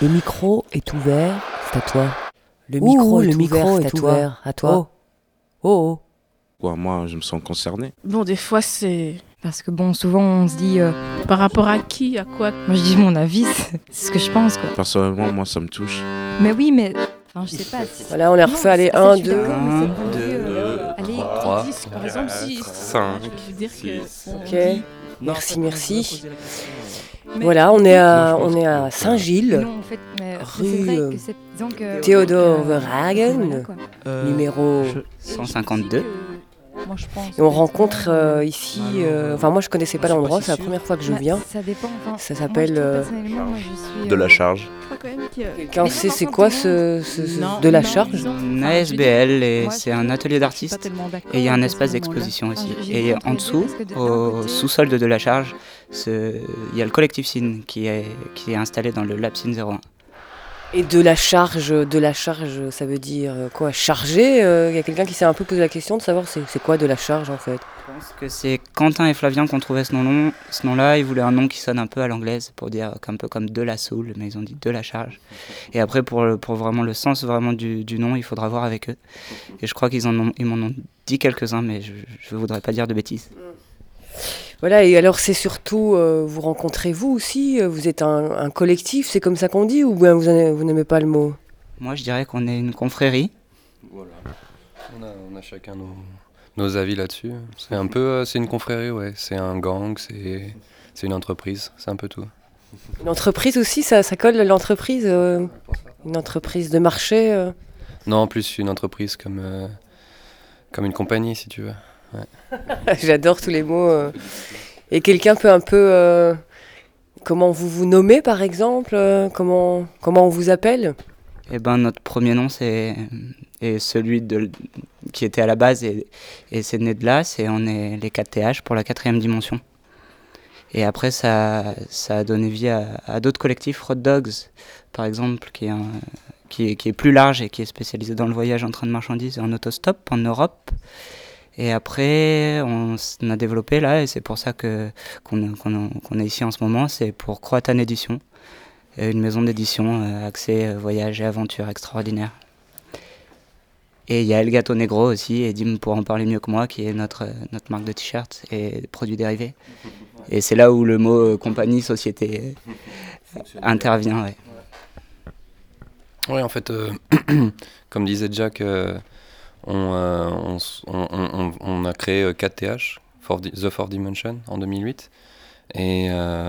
Le micro est ouvert, c'est à toi. Le micro est ouvert, à toi. Oh. Quoi, moi, je me sens concerné. Bon, des fois, c'est... Parce que bon, souvent on se dit... Par rapport à qui, à quoi? Moi je dis mon avis, c'est ce que je pense quoi. Personnellement, moi, ça me touche. Mais oui, mais... Enfin, je sais pas. Voilà, on les refait, allez, 1, 2... 1, 2, allez, 3, 10, par exemple, si... 5, Je veux dire que... 6. Ok, merci. Voilà, on est à Saint-Gilles, Non, en fait, mais Rue, c'est vrai que c'est... disons que... Théodore voilà, Verhagen, quoi. numéro... 152. Moi je pense... Et on rencontre ici... Enfin, moi, je connaissais pas l'endroit, c'est la première fois que je Bah, viens. Ça dépend, enfin... Ça moi, s'appelle, je trouve, personnellement, moi, je suis, De la charge. Je crois quand même que... Quelqu'un sait c'est quoi Non, de la non, charge? Une ASBL, et Moi, c'est un atelier d'artistes. Et il y a un espace d'exposition aussi. Et en dessous, au sous-sol de la charge, il y a le collectif Cine qui est installé dans le Lab Cine 01. Et de la charge, ça veut dire quoi? Charger? Il y a quelqu'un qui s'est un peu posé la question de savoir c'est quoi de la charge en fait. Je pense que c'est Quentin et Flavien qui ont trouvé ce nom-là. Ils voulaient un nom qui sonne un peu à l'anglaise pour dire un peu comme de la soul, mais ils ont dit de la charge. Et après, pour vraiment le sens vraiment du nom, il faudra voir avec eux. Et je crois ils m'en ont dit quelques-uns, mais je ne voudrais pas dire de bêtises. Voilà, et alors c'est surtout, vous rencontrez vous aussi, vous êtes un collectif, c'est comme ça qu'on dit, ou bien vous n'aimez pas le mot? Moi, je dirais qu'on est une confrérie. Voilà. On a chacun nos avis là-dessus. C'est un peu, c'est une confrérie, ouais. C'est un gang, c'est une entreprise, c'est un peu tout. Une entreprise aussi, ça colle l'entreprise, une entreprise de marché. Non, en plus une entreprise comme une compagnie, si tu veux. Ouais. J'adore tous les mots. Et quelqu'un peut un peu... comment vous vous nommez par exemple, comment on vous appelle? Eh ben, notre premier nom, c'est celui qui était à la base, et c'est né de là, on est les 4TH pour la 4e dimension. Et après, ça a donné vie à d'autres collectifs, Road Dogs, par exemple, qui est plus large et qui est spécialisé dans le voyage en train de marchandises et en autostop en Europe. Et après, on a développé là, et c'est pour ça qu'on est ici en ce moment, c'est pour Croatan Édition, une maison d'édition axée voyage et aventure extraordinaire. Et il y a El Gato Negro aussi, et Dim pourra en parler mieux que moi, qui est notre marque de t-shirts et produits dérivés. Et c'est là où le mot compagnie, société intervient. Ouais. Oui, en fait, comme disait Jack, on a créé 4TH, The 4 Dimension, en 2008. Et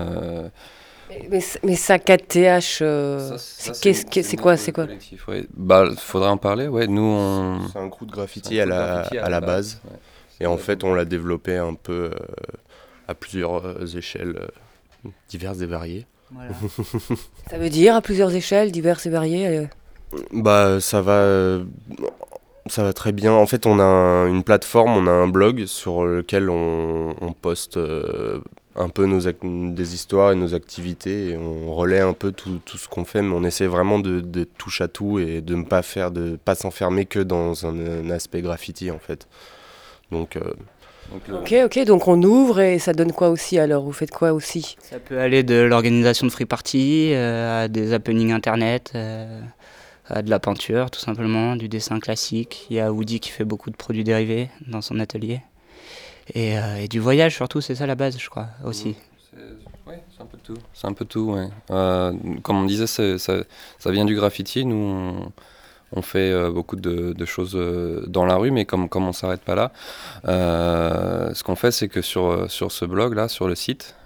mais ça, 4TH, c'est quoi? Ouais. Bah, faudrait en parler. Ouais. Nous, c'est un crew de graffiti à la base. Ouais. Et en fait, on l'a développé un peu à plusieurs échelles diverses et variées. Voilà. Ça veut dire à plusieurs échelles, diverses et variées? Bah, ça va très bien. En fait, on a une plateforme, on a un blog sur lequel on poste un peu des histoires et nos activités, et on relaie un peu tout ce qu'on fait, mais on essaie vraiment de touche à tout et de ne pas s'enfermer que dans un aspect graffiti en fait. Donc Ok, donc on ouvre, et ça donne quoi aussi alors? Vous faites quoi aussi? Ça peut aller de l'organisation de free party à des happenings internet, à de la peinture tout simplement, du dessin classique. Il y a Woody qui fait beaucoup de produits dérivés dans son atelier. Et du voyage surtout, c'est ça la base, je crois, aussi. Oui, c'est un peu tout. C'est un peu tout, ouais. Comme on disait, ça vient du graffiti. Nous, on fait beaucoup de choses dans la rue, mais comme on ne s'arrête pas là, ce qu'on fait, c'est que sur ce blog-là, sur le site,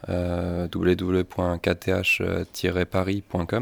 www.4th-paris.com,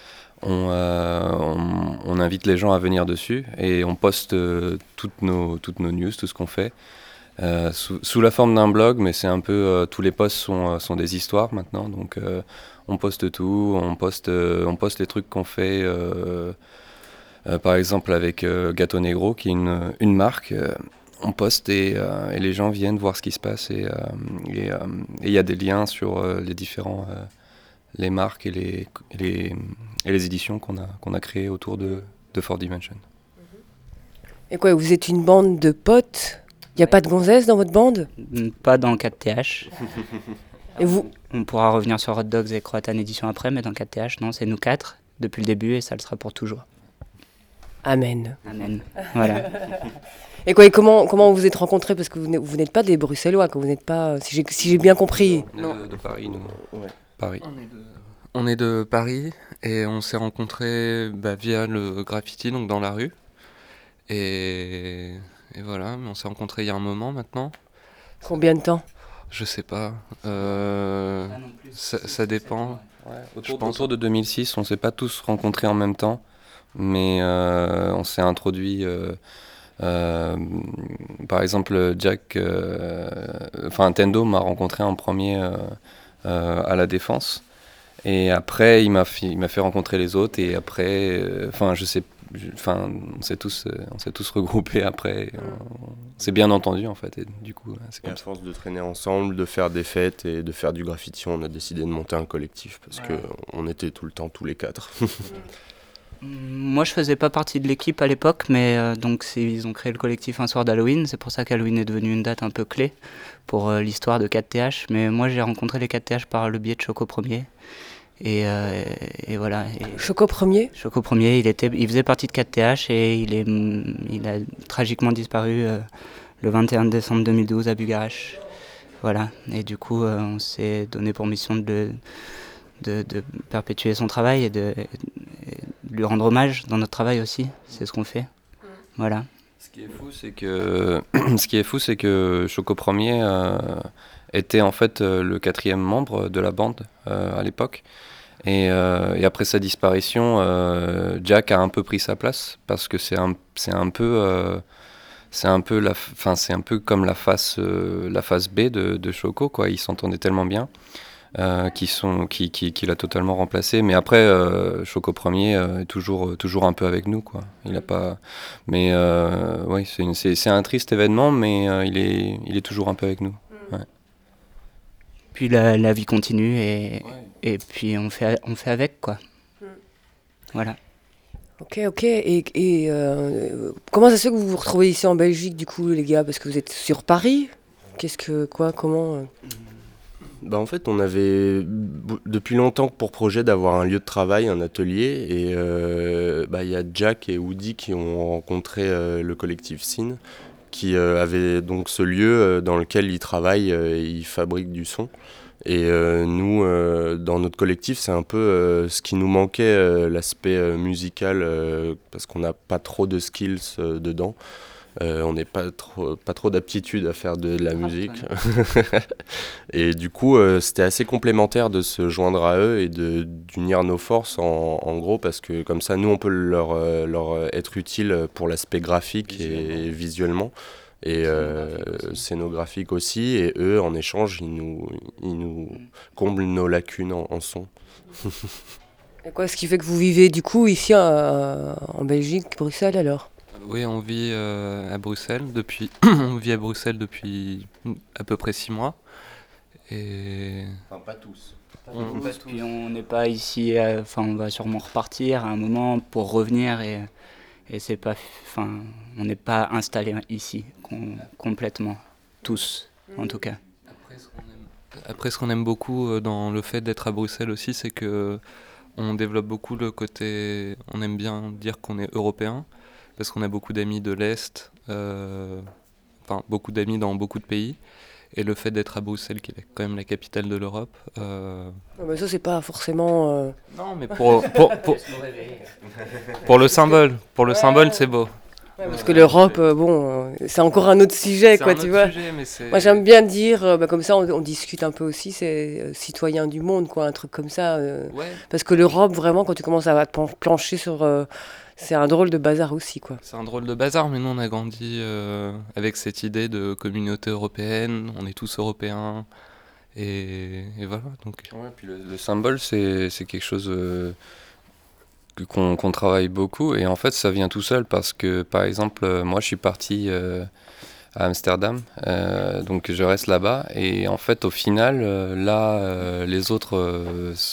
on invite les gens à venir dessus, et on poste toutes nos news, tout ce qu'on fait, sous la forme d'un blog, mais c'est un peu tous les posts sont des histoires maintenant, donc on poste tout, on poste les trucs qu'on fait, par exemple avec Gato Negro qui est une marque, on poste et les gens viennent voir ce qui se passe, et il y a des liens sur les différents les marques et les éditions qu'on a créées autour de 4 Dimension. Et quoi, vous êtes une bande de potes? Il n'y a pas de gonzesses dans votre bande? Pas dans 4TH. Et vous? On pourra revenir sur Hot Dogs et Croatan Édition après, mais dans 4TH, non, c'est nous 4. depuis le début et ça le sera pour toujours. Amen. Amen. Voilà. Et quoi, et comment vous vous êtes rencontrés? Parce que vous n'êtes pas des Bruxellois, que vous n'êtes pas, si j'ai bien compris. De Paris, nous. Ouais. Paris. On est de Paris et on s'est rencontrés via le graffiti, donc dans la rue. Et voilà, mais on s'est rencontrés il y a un moment maintenant. Combien de temps? Je sais pas. Ça dépend. Autour de 2006, on ne s'est pas tous rencontrés en même temps, mais on s'est introduit. Par exemple, Jack, Tendo m'a rencontré en premier à la Défense, et après il m'a fait rencontrer les autres, et après, on s'est tous regroupés après. On s'est bien entendu en fait, et du coup, c'est Et comme à ça. force de traîner ensemble, de faire des fêtes et de faire du graffiti, on a décidé de monter un collectif parce que on était tout le temps tous les quatre. Moi, je faisais pas partie de l'équipe à l'époque, mais donc ils ont créé le collectif un soir d'Halloween. C'est pour ça qu'Halloween est devenu une date un peu clé pour l'histoire de 4TH. Mais moi, j'ai rencontré les 4TH par le biais de Choco Premier. Et voilà. Et Choco Premier? Choco Premier, il faisait partie de 4TH et il a tragiquement disparu le 21 décembre 2012 à Bugarach. Voilà. Et du coup, on s'est donné pour mission de perpétuer son travail et de lui rendre hommage dans notre travail aussi. C'est ce qu'on fait. Voilà. Ce qui est fou, c'est que Choco Premier était en fait le 4e membre de la bande à l'époque. Et après sa disparition, Jack a un peu pris sa place parce que c'est un peu comme la face B de Choco, quoi. Ils s'entendaient tellement bien qu'il a totalement remplacé. Mais après, Choco Premier est toujours un peu avec nous, quoi. Il a pas. Mais oui, c'est un triste événement, mais il est toujours un peu avec nous. Ouais. Puis la vie continue et puis on fait avec, quoi. Voilà. Ok. Et comment ça se fait que vous vous retrouvez ici en Belgique, du coup, les gars? Parce que vous êtes sur Paris? Comment En fait, on avait depuis longtemps pour projet d'avoir un lieu de travail, un atelier, et il y a Jack et Woody qui ont rencontré le collectif Sin, qui avait donc ce lieu dans lequel ils travaillent et ils fabriquent du son. Et nous, dans notre collectif, c'est un peu ce qui nous manquait, l'aspect musical, parce qu'on n'a pas trop de skills dedans. On n'est pas trop d'aptitude à faire de la musique. Et du coup, c'était assez complémentaire de se joindre à eux et d'unir nos forces en gros, parce que comme ça, nous, on peut leur être utile pour l'aspect graphique et visuellement. Et scénographique aussi. Et eux, en échange, ils nous comblent nos lacunes en son. Et quoi, ce qui fait que vous vivez du coup ici en Belgique, Bruxelles alors? Oui, on vit à Bruxelles depuis. On vit à Bruxelles depuis à peu près 6 mois. Et Enfin, pas tous. Puis on n'est pas ici, on va sûrement repartir à un moment pour revenir et c'est pas, on n'est pas installé ici complètement, tous en tout cas. Après, ce qu'on aime beaucoup dans le fait d'être à Bruxelles aussi, c'est que on développe beaucoup le côté. On aime bien dire qu'on est européen, parce qu'on a beaucoup d'amis de l'Est, beaucoup d'amis dans beaucoup de pays. Et le fait d'être à Bruxelles, qui est quand même la capitale de l'Europe. Ça, c'est pas forcément. Non, mais pour le symbole. Pour le symbole, c'est beau. Ouais, parce que l'Europe, c'est encore un autre sujet, quoi, tu vois. Sujet, mais c'est... Moi, j'aime bien dire, comme ça, on discute un peu aussi, c'est citoyen du monde, quoi, un truc comme ça. Ouais. Parce que l'Europe, vraiment, quand tu commences à te plancher sur. C'est un drôle de bazar aussi, quoi. C'est un drôle de bazar, mais nous, on a grandi avec cette idée de communauté européenne, on est tous européens, et voilà. Donc. Ouais, puis le symbole, c'est quelque chose qu'on travaille beaucoup, et en fait, ça vient tout seul, parce que, par exemple, moi, je suis parti à Amsterdam, donc je reste là-bas, et en fait, au final, les autres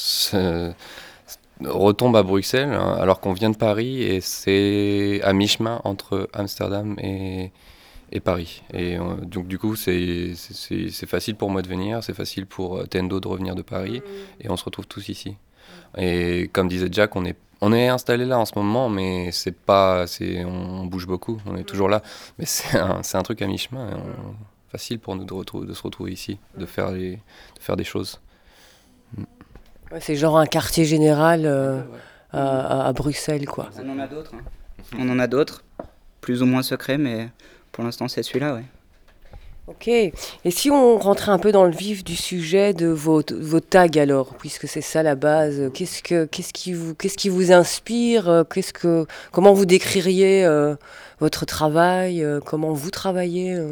retombe à Bruxelles, hein, alors qu'on vient de Paris, et c'est à mi-chemin entre Amsterdam et Paris. Et donc du coup, c'est facile pour moi de venir, c'est facile pour Tendo de revenir de Paris, et on se retrouve tous ici. Et comme disait Jack, on On est installé là en ce moment, mais on bouge beaucoup, on est toujours là. Mais c'est un truc à mi-chemin, facile pour nous de se retrouver ici, de faire des choses. Ouais, c'est genre un quartier général à Bruxelles, quoi. On en a d'autres. On en a d'autres, plus ou moins secrets, mais pour l'instant c'est celui-là, ouais. Ok. Et si on rentrait un peu dans le vif du sujet de vos tags alors, puisque c'est ça la base, qu'est-ce qui vous inspire, comment vous décririez votre travail, comment vous travaillez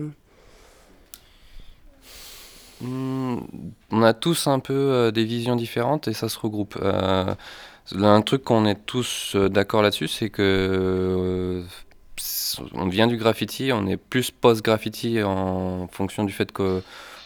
On a tous un peu des visions différentes et ça se regroupe. Un truc qu'on est tous d'accord là-dessus, c'est que on vient du graffiti, on est plus post-graffiti en fonction du fait que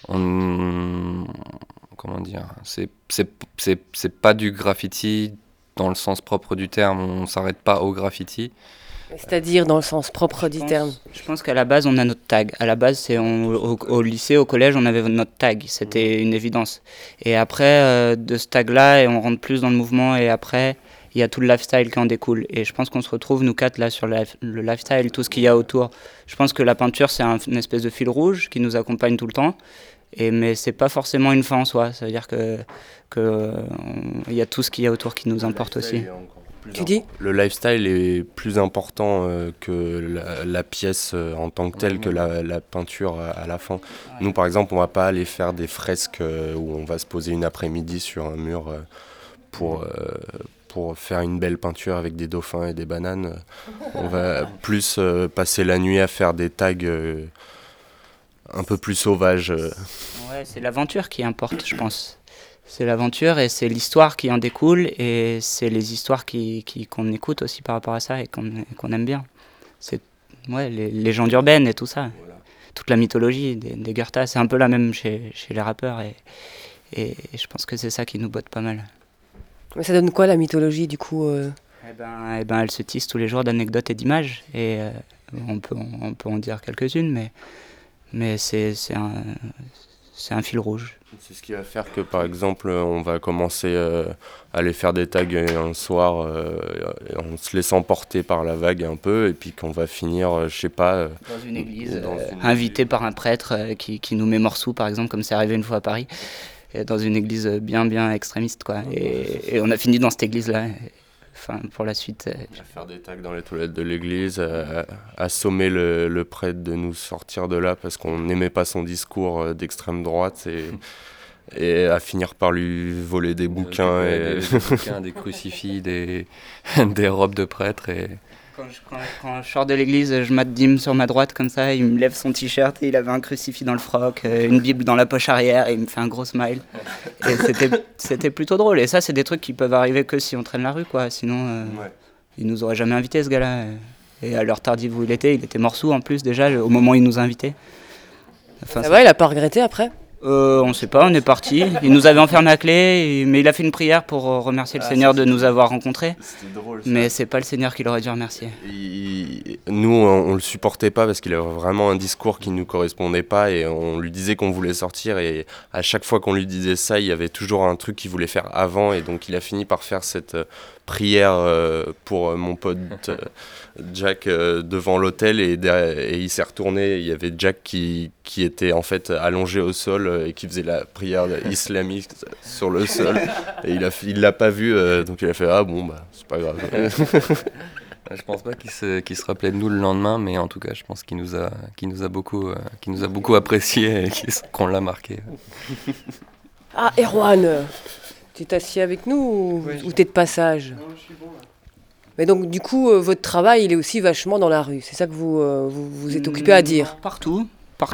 comment dire, c'est pas du graffiti dans le sens propre du terme, on s'arrête pas au graffiti. C'est-à-dire dans le sens propre du terme. Je pense qu'à la base, on a notre tag. À la base, au lycée, au collège, on avait notre tag. C'était une évidence. Et après, de ce tag-là, on rentre plus dans le mouvement. Et après, il y a tout le lifestyle qui en découle. Et je pense qu'on se retrouve, nous quatre, là, sur le lifestyle, tout ce qu'il y a autour. Je pense que la peinture, c'est une espèce de fil rouge qui nous accompagne tout le temps. Mais c'est pas forcément une fin en soi. Ça veut dire que il y a tout ce qu'il y a autour qui nous importe aussi. Tu dis ? Le lifestyle est plus important que la pièce en tant que telle, que la peinture à la fin. Nous, par exemple, on va pas aller faire des fresques où on va se poser une après-midi sur un mur pour faire une belle peinture avec des dauphins et des bananes. On va plus passer la nuit à faire des tags un peu plus sauvages. Ouais, c'est l'aventure qui importe, je pense. C'est l'aventure et c'est l'histoire qui en découle et c'est les histoires qu'on écoute aussi par rapport à ça et qu'on aime bien. C'est les légendes urbaines et tout ça. Voilà. Toute la mythologie des Goethe, c'est un peu la même chez les rappeurs et je pense que c'est ça qui nous botte pas mal. Mais ça donne quoi la mythologie du coup Eh ben, elle se tisse tous les jours d'anecdotes et d'images et on peut en dire quelques-unes, mais c'est un fil rouge. C'est ce qui va faire que, par exemple, on va commencer à aller faire des tags un soir en se laissant porter par la vague un peu, et puis qu'on va finir, je sais pas... dans une église, invité par un prêtre qui nous met morceau, par exemple, comme c'est arrivé une fois à Paris, et dans une église bien extrémiste, quoi. Et on a fini dans cette église-là. Enfin, pour la suite... À faire des tags dans les toilettes de l'église, à sommer le prêtre de nous sortir de là parce qu'on n'aimait pas son discours d'extrême droite et à finir par lui voler des bouquins. Des bouquins, des crucifix, des robes de prêtre. Quand je sors de l'église, je mate Dim sur ma droite comme ça, il me lève son t-shirt et il avait un crucifix dans le froc, une bible dans la poche arrière et il me fait un gros smile. Et c'était plutôt drôle. Et ça, c'est des trucs qui peuvent arriver que si on traîne la rue, quoi. Sinon, il nous aurait jamais invités, ce gars-là. Et à l'heure tardive où il était morceau en plus déjà au moment où il nous a invités. Enfin, ça va, il a pas regretté après ? On sait pas, on est parti. Il nous avait enfermé à clé, mais il a fait une prière pour remercier le Seigneur de nous avoir rencontrés. C'était drôle, ça. Mais c'est pas le Seigneur qui l'aurait dû remercier. Nous, on le supportait pas parce qu'il avait vraiment un discours qui nous correspondait pas et on lui disait qu'on voulait sortir et à chaque fois qu'on lui disait ça, il y avait toujours un truc qu'il voulait faire avant et donc il a fini par faire cette prière pour mon pote Jack devant l'hôtel et il s'est retourné. Il y avait Jack qui était en fait allongé au sol et qui faisait la prière islamique sur le sol et il l'a pas vu donc il a fait c'est pas grave. Je pense pas qu'il se rappelait de nous le lendemain, mais en tout cas je pense qu'il nous a beaucoup apprécié et qu'on l'a marqué. Ah, Erwan, tu t'assieds avec nous ou t'es de passage ? Non, je suis bon là. Mais donc du coup, votre travail, il est aussi vachement dans la rue. C'est ça que vous êtes occupé à dire ? Partout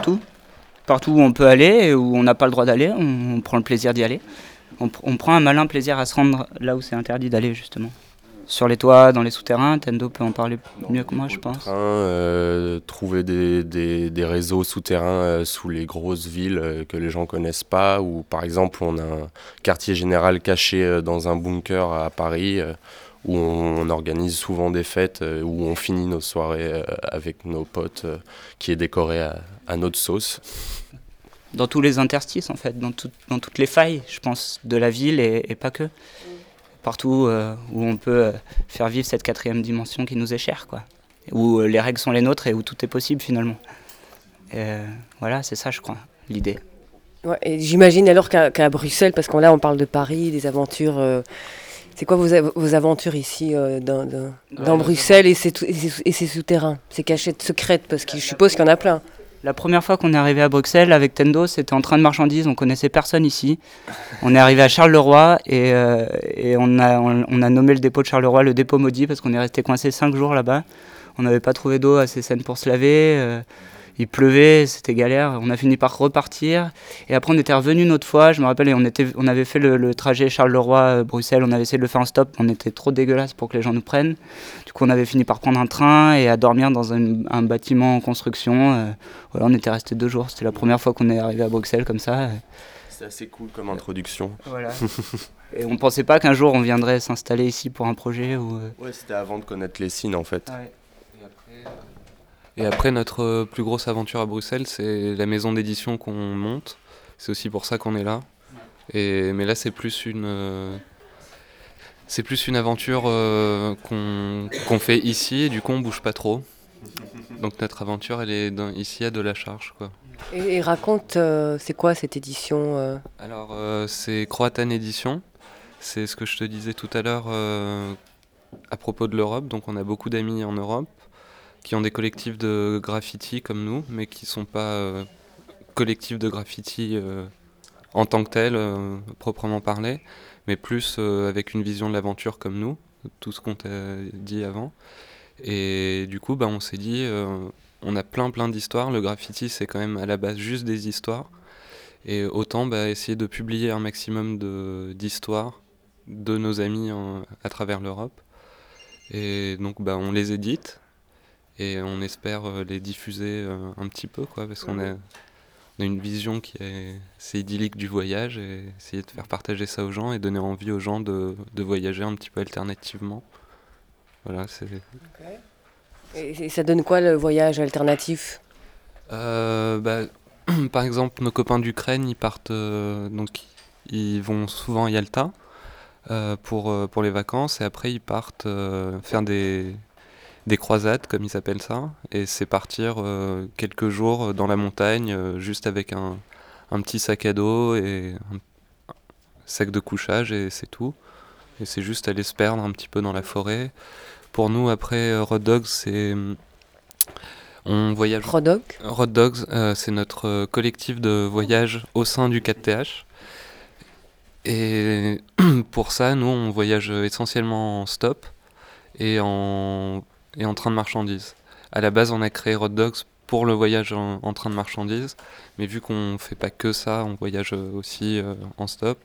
où on peut aller et où on n'a pas le droit d'aller, on prend le plaisir d'y aller. On prend un malin plaisir à se rendre là où c'est interdit d'aller, justement. Sur les toits, dans les souterrains, Tendo peut en parler mieux que moi, je pense. Trouver des réseaux souterrains sous les grosses villes que les gens connaissent pas, ou par exemple on a un quartier général caché dans un bunker à Paris, où on organise souvent des fêtes, où on finit nos soirées avec nos potes, qui est décoré à notre sauce. Dans tous les interstices, en fait, dans toutes les failles, je pense, de la ville et pas que. partout où on peut faire vivre cette quatrième dimension qui nous est chère, quoi. Où les règles sont les nôtres et où tout est possible finalement. Voilà, c'est ça je crois, l'idée. Ouais, et j'imagine alors qu'à Bruxelles, parce que là on parle de Paris, des aventures. C'est quoi vos aventures ici dans Bruxelles et ces souterrains, ces cachettes secrètes, parce que je suppose qu'il y en a plein. La première fois qu'on est arrivé à Bruxelles avec Tendo, c'était en train de marchandises, on connaissait personne ici. On est arrivé à Charleroi et on a nommé le dépôt de Charleroi le dépôt maudit parce qu'on est resté coincé 5 jours là-bas. On n'avait pas trouvé d'eau assez saine pour se laver, il pleuvait, c'était galère. On a fini par repartir et après on était revenu une autre fois, je me rappelle, et on avait fait le trajet Charleroi-Bruxelles, on avait essayé de le faire en stop, on était trop dégueulasse pour que les gens nous prennent. Du coup on avait fini par prendre un train et à dormir dans un bâtiment en construction. Voilà, on était resté 2 jours, c'était la première fois qu'on est arrivé à Bruxelles comme ça. C'est assez cool comme introduction. Voilà. Et on pensait pas qu'un jour on viendrait s'installer ici pour un projet ou. Ouais, c'était avant de connaître les signes en fait. Ouais. Et après, notre plus grosse aventure à Bruxelles, c'est la maison d'édition qu'on monte. C'est aussi pour ça qu'on est là. Mais là, c'est plus une aventure qu'on fait ici, et du coup, on bouge pas trop. Donc notre aventure, elle est ici à de la charge, quoi. Et raconte, c'est quoi cette édition Alors, c'est Croatan Édition. C'est ce que je te disais tout à l'heure à propos de l'Europe. Donc on a beaucoup d'amis en Europe qui ont des collectifs de graffiti comme nous, mais qui ne sont pas collectifs de graffiti en tant que tels, proprement parlé, mais plus avec une vision de l'aventure comme nous, tout ce qu'on t'a dit avant. Et du coup, on s'est dit, on a plein d'histoires. Le graffiti, c'est quand même à la base juste des histoires. Et autant essayer de publier un maximum d'histoires de nos amis à travers l'Europe. Et donc, on les édite. Et on espère les diffuser un petit peu, quoi, parce qu'on a une vision qui est assez idyllique du voyage, et essayer de faire partager ça aux gens et donner envie aux gens de voyager un petit peu alternativement. Voilà, c'est... Okay. Et ça donne quoi le voyage alternatif ? Par exemple, nos copains d'Ukraine, ils partent, donc ils vont souvent à Yalta pour les vacances, et après ils partent faire des croisades, comme ils appellent ça, et c'est partir quelques jours dans la montagne, juste avec un petit sac à dos et un sac de couchage, et c'est tout. Et c'est juste aller se perdre un petit peu dans la forêt. Pour nous, après, Road Dogs, c'est... On voyage... Road Dogs, c'est notre collectif de voyage au sein du 4TH. Et pour ça, nous, on voyage essentiellement en stop et en train de marchandises. À la base, on a créé Road Dogs pour le voyage en train de marchandises, mais vu qu'on ne fait pas que ça, on voyage aussi en stop.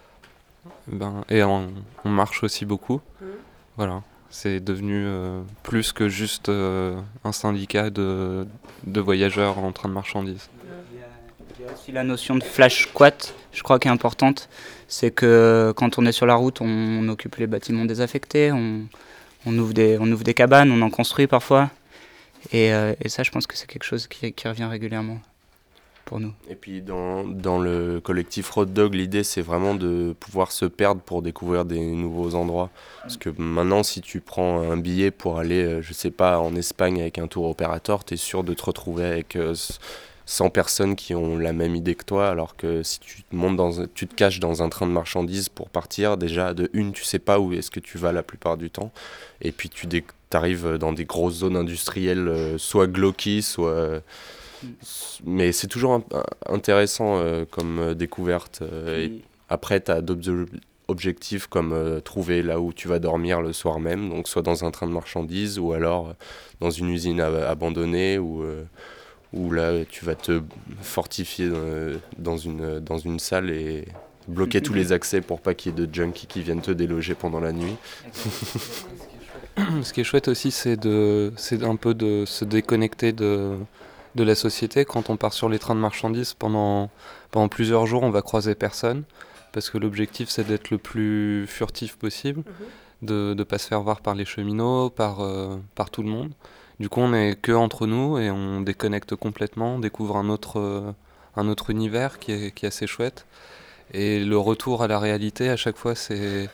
Et on marche aussi beaucoup. Voilà, c'est devenu plus que juste un syndicat de voyageurs en train de marchandises. Il y a aussi la notion de flash squat, je crois, qui est importante. C'est que quand on est sur la route, on occupe les bâtiments désaffectés, on ouvre des cabanes, on en construit parfois. Et ça, je pense que c'est quelque chose qui revient régulièrement pour nous. Et puis dans le collectif Road Dog, l'idée c'est vraiment de pouvoir se perdre pour découvrir des nouveaux endroits. Parce que maintenant, si tu prends un billet pour aller, je sais pas, en Espagne avec un tour opérateur, t'es sûr de te retrouver avec 100 personnes qui ont la même idée que toi, alors que si tu te caches dans un train de marchandises pour partir, déjà de une, tu sais pas où est-ce que tu vas la plupart du temps, et puis tu arrives dans des grosses zones industrielles, soit glauques, soit... Mais c'est toujours intéressant comme découverte. Et après, tu as d'autres objectifs comme trouver là où tu vas dormir le soir même, donc soit dans un train de marchandises ou alors dans une usine abandonnée où là tu vas te fortifier dans une salle et bloquer tous les accès pour pas qu'il y ait de junkies qui viennent te déloger pendant la nuit. Ce qui est chouette aussi, c'est un peu de se déconnecter de la société. Quand on part sur les trains de marchandises, pendant plusieurs jours, on va croiser personne, parce que l'objectif, c'est d'être le plus furtif possible, de ne pas se faire voir par les cheminots, par tout le monde. Du coup, on n'est que entre nous et on déconnecte complètement, on découvre un autre univers qui est assez chouette. Et le retour à la réalité, à chaque fois, c'est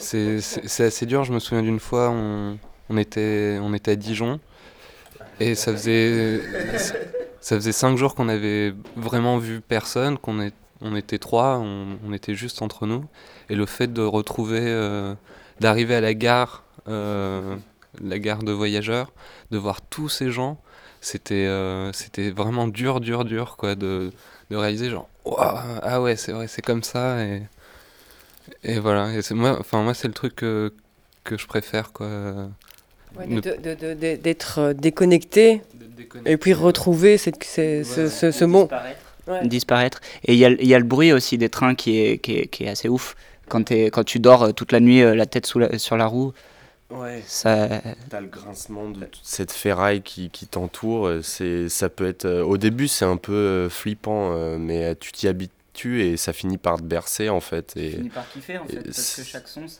C'est assez dur. Je me souviens d'une fois, on était à Dijon et ça faisait 5 jours qu'on avait vraiment vu personne, on était 3, on était juste entre nous. Et le fait de retrouver, d'arriver à la gare de voyageurs, de voir tous ces gens, c'était vraiment dur quoi, de réaliser genre, Ouah, ah ouais, c'est vrai, c'est comme ça. Et voilà, et moi c'est le truc que je préfère quoi. Ouais, d'être déconnecté et puis retrouver ce monde. Disparaître. Et il y a le bruit aussi des trains qui est assez ouf. Quand tu dors toute la nuit, la tête sur la roue, Ouais. ça... T'as le grincement de toute cette ferraille qui t'entoure. Ça peut être... au début, c'est un peu flippant, mais tu t'y habitues et ça finit par te bercer, en fait. Tu finis par kiffer, en fait, parce que chaque son,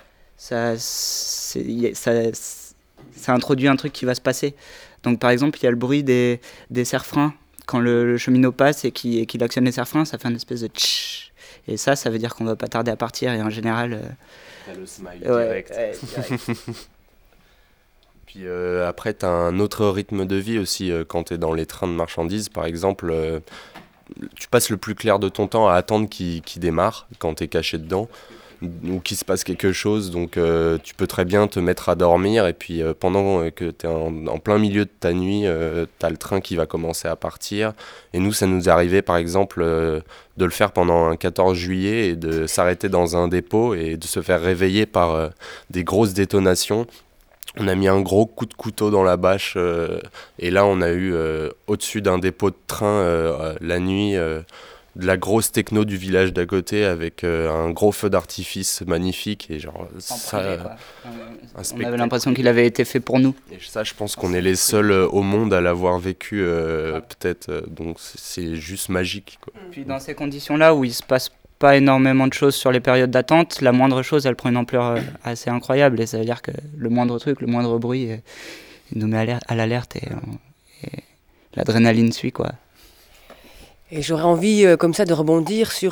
ça introduit un truc qui va se passer. Donc, par exemple, il y a le bruit des serre-freins. Quand le cheminot passe et qu'il actionne les serre-freins, ça fait une espèce de tch. Et ça veut dire qu'on va pas tarder à partir. Et en général... T'as le smile direct. direct. Puis après, t'as un autre rythme de vie aussi. Quand t'es dans les trains de marchandises, par exemple, tu passes le plus clair de ton temps à attendre qu'il démarre quand t'es caché dedans, ou qu'il se passe quelque chose. Donc tu peux très bien te mettre à dormir, et puis pendant que t'es en plein milieu de ta nuit, t'as le train qui va commencer à partir. Et nous, ça nous est arrivé, par exemple, de le faire pendant un 14 juillet et de s'arrêter dans un dépôt et de se faire réveiller par des grosses détonations. On a mis un gros coup de couteau dans la bâche, et là on a eu au-dessus d'un dépôt de train la nuit de la grosse techno du village d'à côté avec un gros feu d'artifice magnifique, et genre on avait l'impression qu'il avait été fait pour nous. Et ça, je pense qu'on est les seuls au monde à l'avoir vécu, peut-être, donc c'est juste magique, quoi. Puis dans ces conditions-là où il se passe pas énormément de choses sur les périodes d'attente, la moindre chose, elle prend une ampleur assez incroyable, et ça veut dire que le moindre truc, le moindre bruit, il nous met à l'alerte, et l'adrénaline suit, quoi. Et j'aurais envie, comme ça, de rebondir sur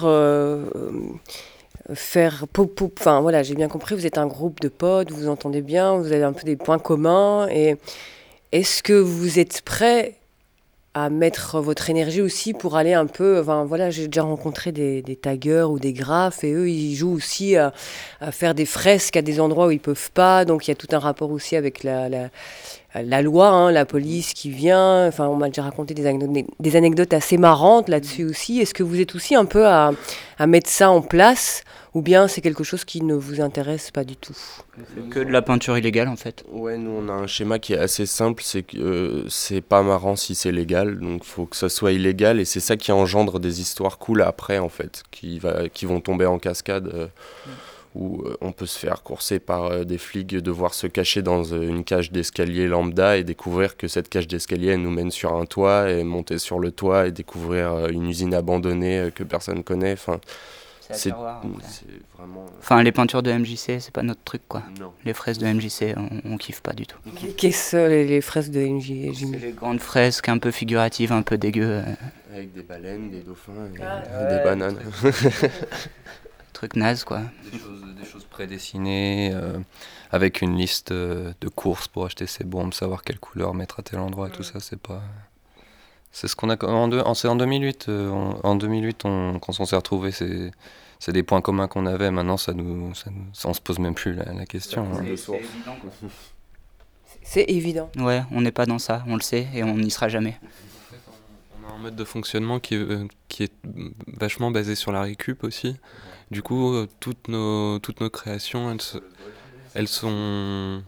enfin voilà, j'ai bien compris, vous êtes un groupe de potes, vous vous entendez bien, vous avez un peu des points communs, et est-ce que vous êtes prêts à mettre votre énergie aussi pour aller un peu... Enfin, voilà, j'ai déjà rencontré des taggers ou des graphes, et eux, ils jouent aussi à faire des fresques à des endroits où ils peuvent pas. Donc, il y a tout un rapport aussi avec la loi, hein, la police qui vient. Enfin, on m'a déjà raconté des anecdotes assez marrantes là-dessus aussi. Est-ce que vous êtes aussi un peu à mettre ça en place, ou bien c'est quelque chose qui ne vous intéresse pas du tout? Que de la peinture illégale, en fait. Ouais, nous on a un schéma qui est assez simple, c'est que c'est pas marrant si c'est légal, donc faut que ça soit illégal, et c'est ça qui engendre des histoires cool après, en fait, qui vont tomber en cascade, où on peut se faire courser par des flics, devoir se cacher dans une cage d'escalier lambda et découvrir que cette cage d'escalier elle nous mène sur un toit, et monter sur le toit et découvrir une usine abandonnée que personne connaît. Enfin, c'est vraiment... Enfin, les peintures de MJC, c'est pas notre truc, quoi. Non. Les fraises de MJC, on kiffe pas du tout. Qu'est-ce que les fresques de MJ? C'est les grandes fresques un peu figuratives, un peu dégueu. Avec des baleines, des dauphins et ouais, des bananes. Truc naze, quoi. Des choses prédessinées, avec une liste de courses pour acheter ses bombes, savoir quelle couleur mettre à tel endroit, tout ça, c'est pas... C'est ce qu'on a c'est en 2008. En 2008, quand on s'est retrouvés, c'est des points communs qu'on avait. Maintenant, on se pose même plus la question. Hein. C'est évident, quoi. C'est évident. Ouais, on n'est pas dans ça, on le sait, et on n'y sera jamais. On a un mode de fonctionnement qui est vachement basé sur la récup aussi. Du coup, toutes nos créations, elles sont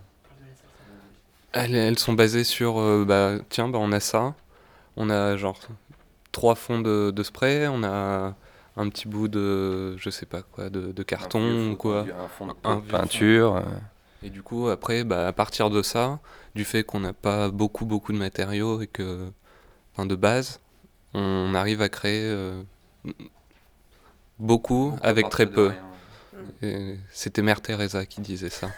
basées sur tiens, on a ça. On a genre 3 fonds de spray, on a un petit bout de, je sais pas quoi, de carton ou quoi, un peinture. Et du coup, après, à partir de ça, du fait qu'on n'a pas beaucoup de matériaux et que, de base, on arrive à créer beaucoup avec très peu. Et c'était Mère Teresa qui disait ça.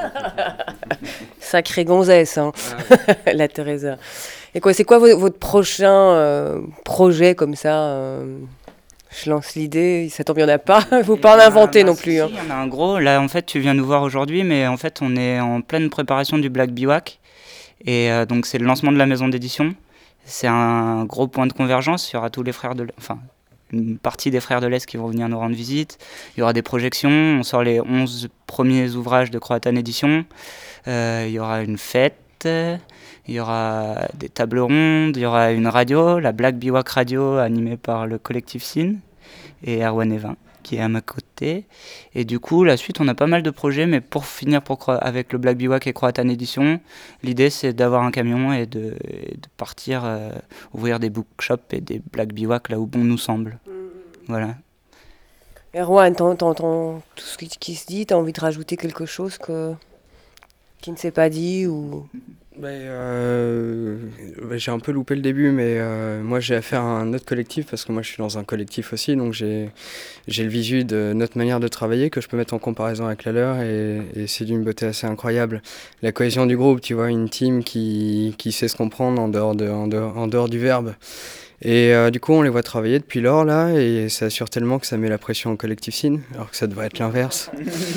Sacrée gonzesse, hein. La Teresa. Et quoi, c'est quoi votre prochain projet comme ça Je lance l'idée, ça tombe, il n'y en a pas. Il ne faut pas en inventer non plus. Si, Hein. il y en a un gros. Là, en fait, tu viens nous voir aujourd'hui, mais en fait, on est en pleine préparation du Black Biwak. Et donc, c'est le lancement de la maison d'édition. C'est un gros point de convergence. Il y aura tous les frères de... Enfin, une partie des frères de l'Est qui vont venir nous rendre visite. Il y aura des projections. On sort les 11 premiers ouvrages de Croatan Édition. Il y aura une fête. Il y aura des tables rondes. Il y aura une radio, la Black Biwak Radio, animée par le collectif Sin et Erwan Evin, qui est à ma côté. Et du coup, la suite, on a pas mal de projets, mais pour finir avec le Black Biwak et Croatan Édition, l'idée, c'est d'avoir un camion et de partir ouvrir des bookshops et des Black Biwak là où bon nous semble. Voilà. Erwan, t'entends tout ce qui se dit, t'as envie de rajouter quelque chose qui ne s'est pas dit ou... J'ai un peu loupé le début, mais moi j'ai affaire à un autre collectif parce que moi je suis dans un collectif aussi, donc j'ai le visu de notre manière de travailler que je peux mettre en comparaison avec la leur et c'est d'une beauté assez incroyable. La cohésion du groupe, tu vois, une team qui sait se comprendre en dehors du verbe. Et du coup on les voit travailler depuis lors là et ça assure tellement que ça met la pression au collectif Sin alors que ça devrait être l'inverse.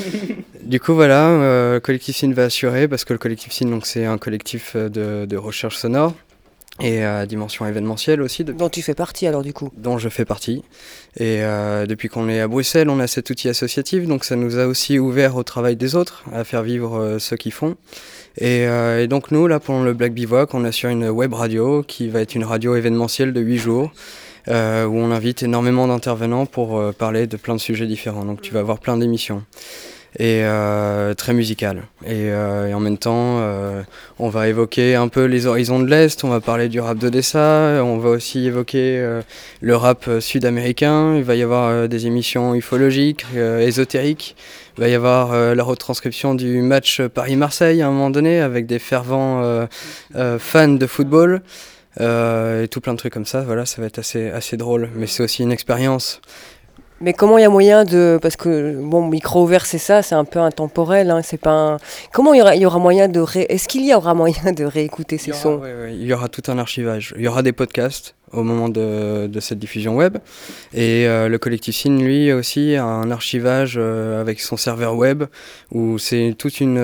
Du coup voilà, le collectif Sin va assurer parce que le collectif Sin donc, c'est un collectif de recherche sonore et à dimension événementielle aussi. Dont tu fais partie alors du coup. Dont je fais partie. Et depuis qu'on est à Bruxelles, on a cet outil associatif, donc ça nous a aussi ouvert au travail des autres, à faire vivre ceux qui font. Et donc nous, là, pendant le Black Biwak, on assure une web radio qui va être une radio événementielle de 8 jours, où on invite énormément d'intervenants pour parler de plein de sujets différents. Donc tu vas avoir plein d'émissions. Et très musical. Et en même temps, on va évoquer un peu les horizons de l'Est, on va parler du rap d'Odessa, on va aussi évoquer le rap sud-américain, il va y avoir des émissions ufologiques, ésotériques, il va y avoir la retranscription du match Paris-Marseille à un moment donné, avec des fervents fans de football, et tout plein de trucs comme ça, voilà, ça va être assez drôle, mais c'est aussi une expérience. Mais comment il y a moyen de... Parce que, bon, micro ouvert, c'est ça, c'est un peu intemporel, hein, c'est pas un... Comment il y aura moyen de... Est-ce qu'il y aura moyen de réécouter ces sons ? Oui, il y aura tout un archivage. Il y aura des podcasts au moment de cette diffusion web. Et le collectif Sin, lui, aussi, a un archivage avec son serveur web, où c'est toute une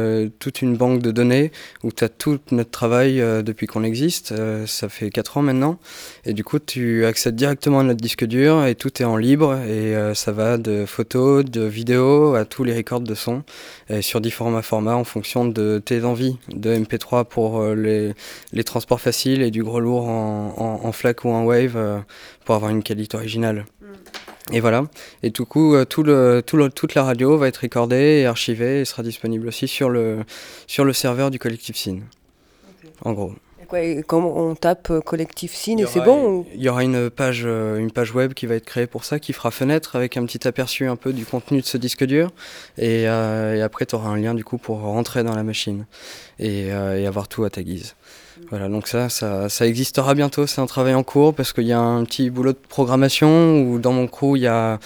banque de données, où tu as tout notre travail depuis qu'on existe. Ça fait 4 ans maintenant. Et du coup, tu accèdes directement à notre disque dur, et tout est en libre. Et ça va de photos, de vidéos, à tous les records de sons, et sur différents formats en fonction de tes envies, de MP3 pour les transports faciles, et du gros lourd en FLAC ou en WAV pour avoir une qualité originale. Et voilà. Et du coup, toute la radio va être recordée et archivée et sera disponible aussi sur le serveur du collectif Sin. En gros. Et comment on tape collectif Sin et c'est bon Il y aura une page web qui va être créée pour ça, qui fera fenêtre avec un petit aperçu un peu du contenu de ce disque dur. Et après, tu auras un lien du coup pour rentrer dans la machine et avoir tout à ta guise. Voilà, donc ça existera bientôt, c'est un travail en cours parce qu'il y a un petit boulot de programmation où dans mon crew il y a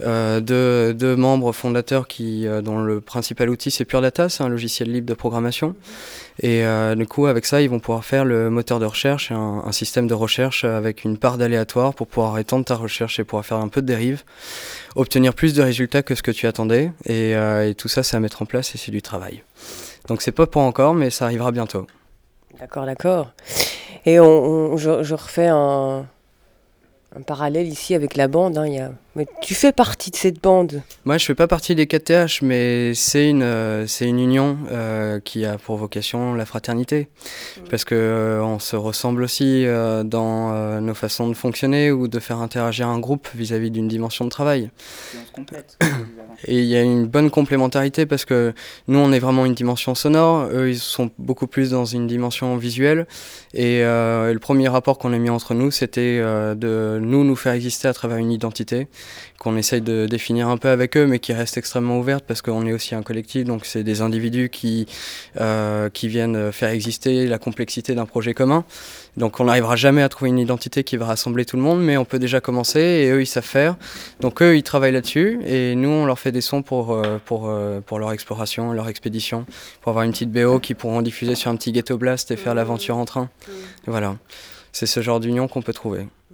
deux membres fondateurs dont le principal outil c'est Pure Data, c'est un logiciel libre de programmation et du coup avec ça ils vont pouvoir faire le moteur de recherche, un système de recherche avec une part d'aléatoire pour pouvoir étendre ta recherche et pouvoir faire un peu de dérive, obtenir plus de résultats que ce que tu attendais et tout ça c'est à mettre en place et c'est du travail. Donc c'est pas pour encore mais ça arrivera bientôt. D'accord. Et je refais un parallèle ici avec la bande. Hein, Mais tu fais partie de cette bande. Moi, je fais pas partie des 4TH, mais c'est une union qui a pour vocation la fraternité. Parce que on se ressemble aussi dans nos façons de fonctionner ou de faire interagir un groupe vis-à-vis d'une dimension de travail. Et on se complète. Et il y a une bonne complémentarité parce que nous, on est vraiment une dimension sonore. Eux, ils sont beaucoup plus dans une dimension visuelle. Et le premier rapport qu'on a mis entre nous, c'était de nous faire exister à travers une identité qu'on essaye de définir un peu avec eux, mais qui reste extrêmement ouverte parce qu'on est aussi un collectif, donc c'est des individus qui viennent faire exister la complexité d'un projet commun. Donc on n'arrivera jamais à trouver une identité qui va rassembler tout le monde, mais on peut déjà commencer et eux ils savent faire. Donc eux ils travaillent là-dessus et nous on leur fait des sons pour leur exploration, leur expédition, pour avoir une petite BO qu'ils pourront diffuser sur un petit ghetto blast et faire l'aventure en train. Et voilà, c'est ce genre d'union qu'on peut trouver.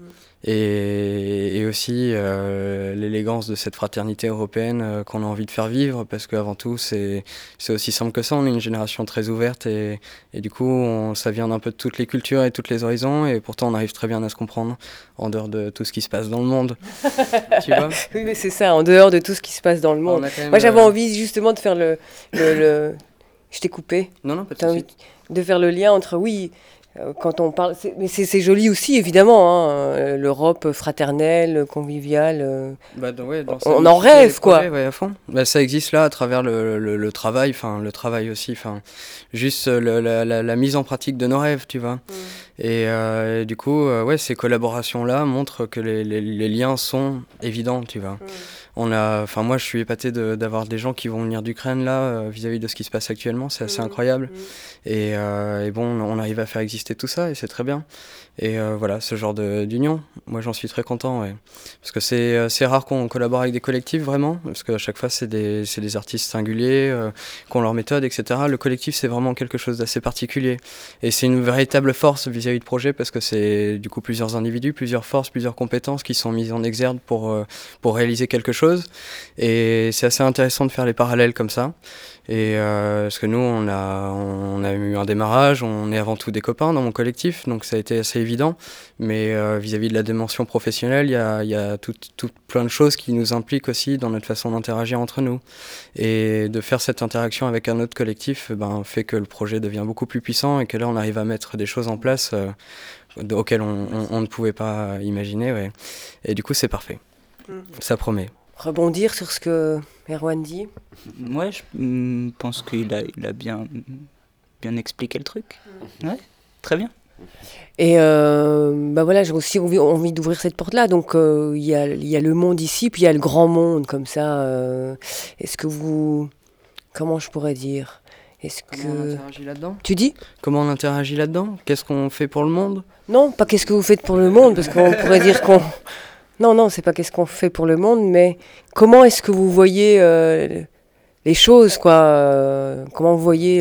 et aussi l'élégance de cette fraternité européenne qu'on a envie de faire vivre, parce qu'avant tout c'est aussi simple que ça, on est une génération très ouverte et du coup ça vient d'un peu de toutes les cultures et tous les horizons, et pourtant on arrive très bien à se comprendre en dehors de tout ce qui se passe dans le monde. Tu vois? Oui, mais c'est ça, en dehors de tout ce qui se passe dans le On monde. a quand même, Moi, j'avais envie justement de faire le... Je t'ai coupé. Non, non, pas de T'as souci. envie de faire le lien entre, oui, quand on parle... Mais c'est joli aussi, évidemment, hein, l'Europe fraternelle, conviviale. Bah, ouais, dans On ça, en c'est les rêve, quoi. projets, ouais, à fond. Bah, ça existe là à travers le travail, enfin le travail aussi, enfin juste la mise en pratique de nos rêves, tu vois. Et du coup, ouais, ces collaborations-là montrent que les liens sont évidents, tu vois. Enfin moi je suis épaté d'avoir des gens qui vont venir d'Ukraine là vis-à-vis de ce qui se passe actuellement, c'est assez incroyable. Et bon, on arrive à faire exister tout ça et c'est très bien. Et voilà, ce genre d'union, moi j'en suis très content, ouais. Parce que c'est rare qu'on collabore avec des collectifs vraiment, parce qu'à chaque fois c'est des artistes singuliers, qui ont leur méthode, etc. Le collectif c'est vraiment quelque chose d'assez particulier. Et c'est une véritable force vis-à-vis de projet, parce que c'est du coup plusieurs individus, plusieurs forces, plusieurs compétences qui sont mises en exergue pour réaliser quelque chose. Et c'est assez intéressant de faire les parallèles comme ça. Et parce que nous on a eu un démarrage, on est avant tout des copains dans mon collectif, donc ça a été assez évident, mais vis-à-vis de la dimension professionnelle, il y a tout plein de choses qui nous impliquent aussi dans notre façon d'interagir entre nous, et de faire cette interaction avec un autre collectif fait que le projet devient beaucoup plus puissant et que là on arrive à mettre des choses en place auxquelles on ne pouvait pas imaginer, ouais. Et du coup c'est parfait, ça promet. Rebondir sur ce que Erwan dit. Ouais, je pense qu'il a bien expliqué le truc. Ouais, très bien. Et bah voilà, j'ai aussi envie d'ouvrir cette porte-là. Donc il y a le monde ici, puis il y a le grand monde comme ça. Est-ce que vous... Comment je pourrais dire? Comment on interagit là-dedans? Tu dis? Comment on interagit là-dedans? Qu'est-ce qu'on fait pour le monde? Non, pas qu'est-ce que vous faites pour le monde, parce qu'on pourrait dire qu'on... Non, c'est pas qu'est-ce qu'on fait pour le monde, mais comment est-ce que vous voyez les choses, quoi? Comment vous voyez...